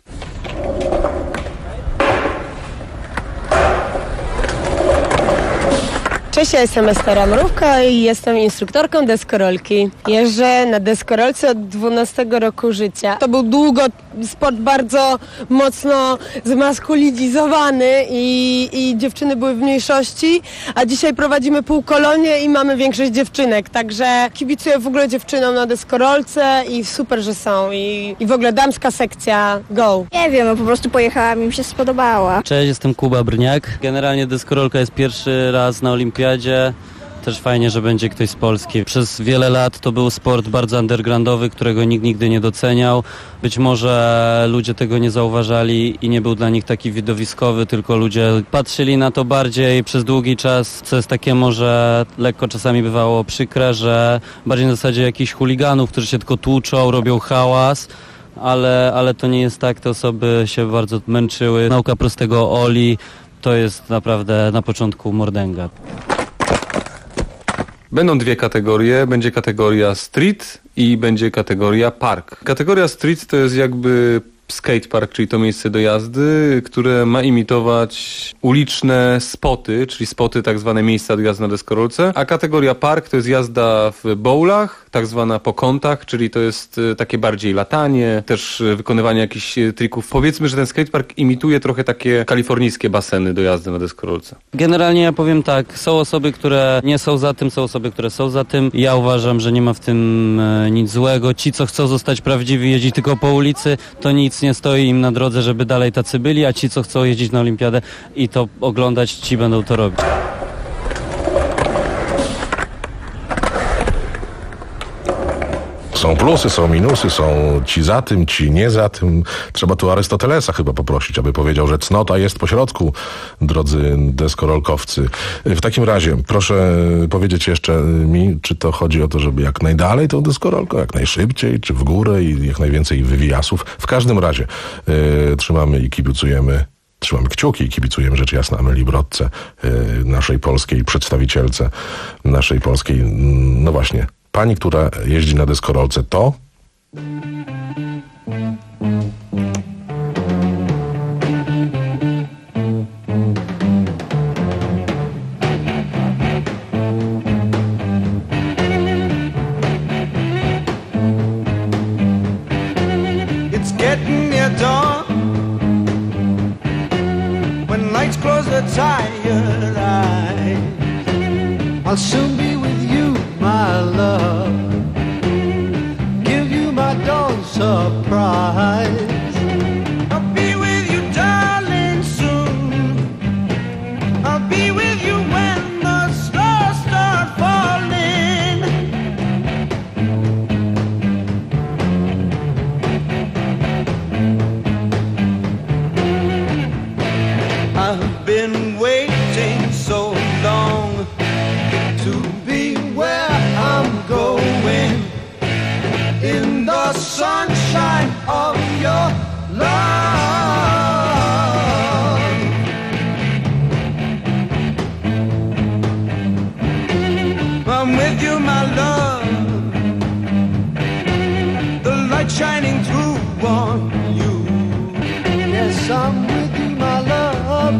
Cześć, ja jestem Estera Mrówka i jestem instruktorką deskorolki. Jeżdżę na deskorolce od dwunastego roku życia. To był długo sport bardzo mocno zmaskulinizowany i, i dziewczyny były w mniejszości, a dzisiaj prowadzimy półkolonię i mamy większość dziewczynek, także kibicuję w ogóle dziewczynom na deskorolce i super, że są i, i w ogóle damska sekcja go. Nie wiem, no po prostu pojechałam i mi się spodobała. Cześć, jestem Kuba Brniak. Generalnie deskorolka jest pierwszy raz na olimpiadzie. Też fajnie, że będzie ktoś z Polski. Przez wiele lat to był sport bardzo undergroundowy, którego nikt nigdy nie doceniał. Być może ludzie tego nie zauważali i nie był dla nich taki widowiskowy, tylko ludzie patrzyli na to bardziej przez długi czas, co jest takie może lekko czasami bywało przykre, że bardziej na zasadzie jakichś chuliganów, którzy się tylko tłuczą, robią hałas. Ale, ale to nie jest tak, te osoby się bardzo męczyły. Nauka prostego Oli to jest naprawdę na początku mordęga. Będą dwie kategorie. Będzie kategoria street i będzie kategoria park. Kategoria street to jest jakby skatepark, czyli to miejsce do jazdy, które ma imitować uliczne spoty, czyli spoty tak zwane miejsca do jazdy na deskorolce, a kategoria park to jest jazda w bowlach, tak zwana po kątach, czyli to jest takie bardziej latanie, też wykonywanie jakichś trików. Powiedzmy, że ten skatepark imituje trochę takie kalifornijskie baseny do jazdy na deskorolce. Generalnie ja powiem tak, są osoby, które nie są za tym, są osoby, które są za tym. Ja uważam, że nie ma w tym e, nic złego. Ci, co chcą zostać prawdziwi, jeździć tylko po ulicy, to nic nie stoi im na drodze, żeby dalej tacy byli, a ci, co chcą jeździć na olimpiadę i to oglądać, ci będą to robić. Są plusy, są minusy, są ci za tym, ci nie za tym. Trzeba tu Arystotelesa chyba poprosić, aby powiedział, że cnota jest pośrodku, drodzy deskorolkowcy. W takim razie proszę powiedzieć jeszcze mi, czy to chodzi o to, żeby jak najdalej tą deskorolką, jak najszybciej, czy w górę i jak najwięcej wywijasów. W każdym razie yy, trzymamy i kibicujemy Trzymamy kciuki i kibicujemy rzecz jasna Amelii Brodce, yy, naszej polskiej przedstawicielce, naszej polskiej, no właśnie, pani, która jeździ na deskorolce, to... It's getting near dawn. I'll soon be with you, my love. Give you my dawn surprise. I'll be with you, darling, soon. I'll be with you when the stars start falling. I've been waiting so long to be where I'm going, in the sunshine of your love. I'm with you, my love, the light shining through on you. Yes, I'm with you, my love.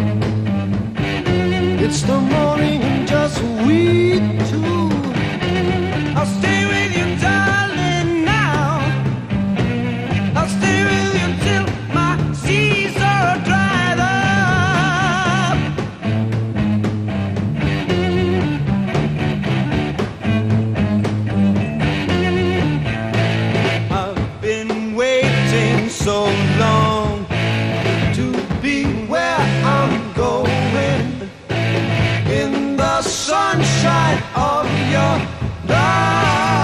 It's the morning and just we two. I'll stay with you, darling, now. I'll stay with you till my seas are dried up. I've been waiting so long to be where I'm going, in the sunshine of your love.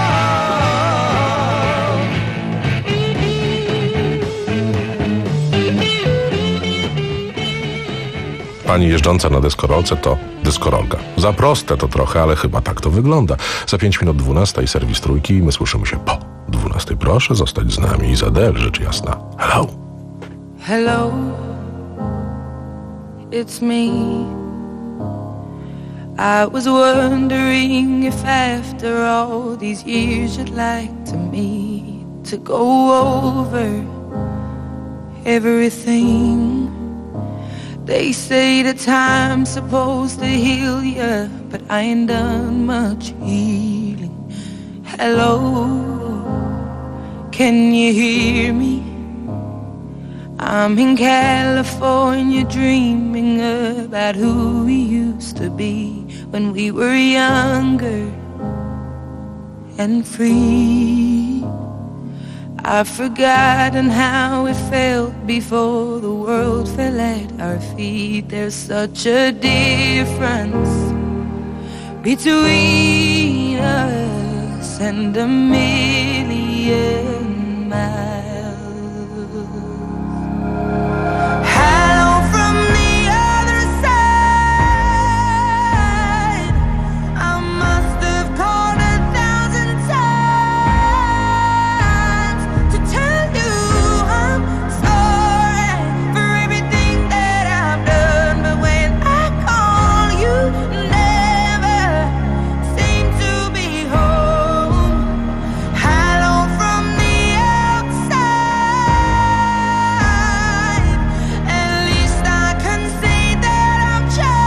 Pani jeżdżąca na deskorolce to deskorolka. Za proste to trochę, ale chyba tak to wygląda. Za pięć minut dwunasta i serwis Trójki i my słyszymy się po dwunastej. Proszę zostać z nami. Izabel, rzecz jasna. Hello. Hello, it's me. I was wondering if after all these years you'd like to me to go over everything. They say the time's supposed to heal ya, but I ain't done much healing. Hello, can you hear me? I'm in California dreaming about who we used to be when we were younger and free. I've forgotten how it felt before the world fell at our feet. There's such a difference between us and a million miles. Hello from the other side. I must have called a thousand times to tell you I'm sorry for everything that I've done. But when I call, you never seem to be home. Hello from the outside. At least I can say that I've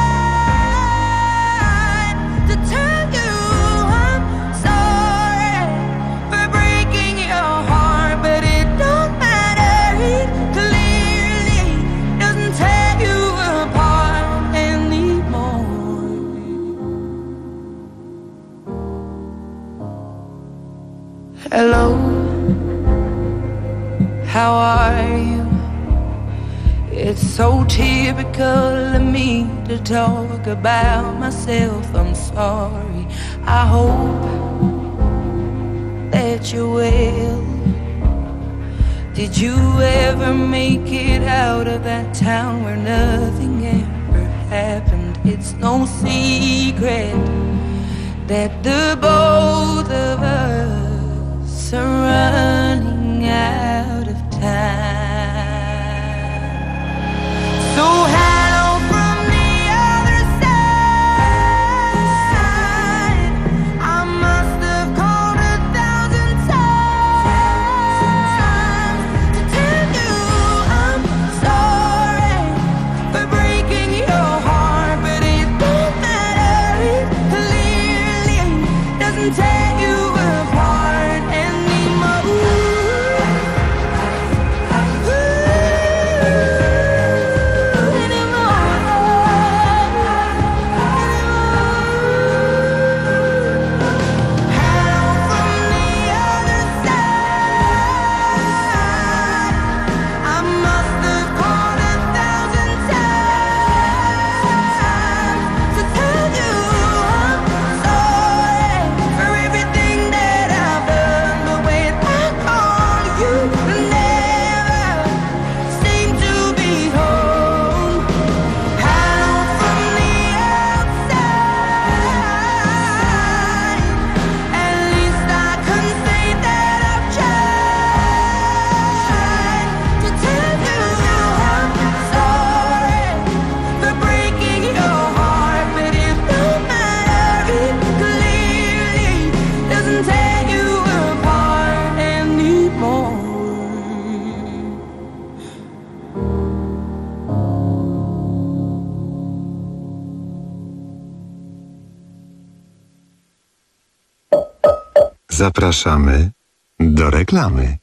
tried to tell you I'm sorry for breaking your heart, but it don't matter. It clearly doesn't tear you apart anymore. Hello, how are you? It's so typical of me to talk about myself. I'm sorry. I hope that you're well. Did you ever make it out of that town where nothing ever happened? It's no secret that the both of us are running out of time. So hello from the other side. I must have called a thousand times to tell you I'm sorry for breaking your heart, but it don't matter. It clearly doesn't tear you apart anymore. Zapraszamy do reklamy.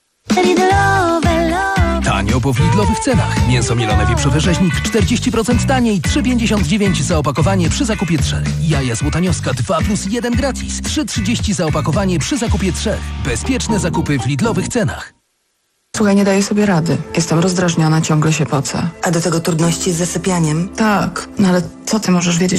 Tanio po w Lidlowych cenach. Mięso mielone wieprzowe rzeźnik czterdzieści procent taniej, trzy pięćdziesiąt dziewięć za opakowanie przy zakupie trzech. Jaja złotanioska dwa plus jeden gratis, trzy trzydzieści za opakowanie przy zakupie trzech. Bezpieczne zakupy w Lidlowych cenach. Słuchaj, nie daję sobie rady. Jestem rozdrażniona, ciągle się pocę. A do tego trudności z zasypianiem? Tak, no ale co ty możesz wiedzieć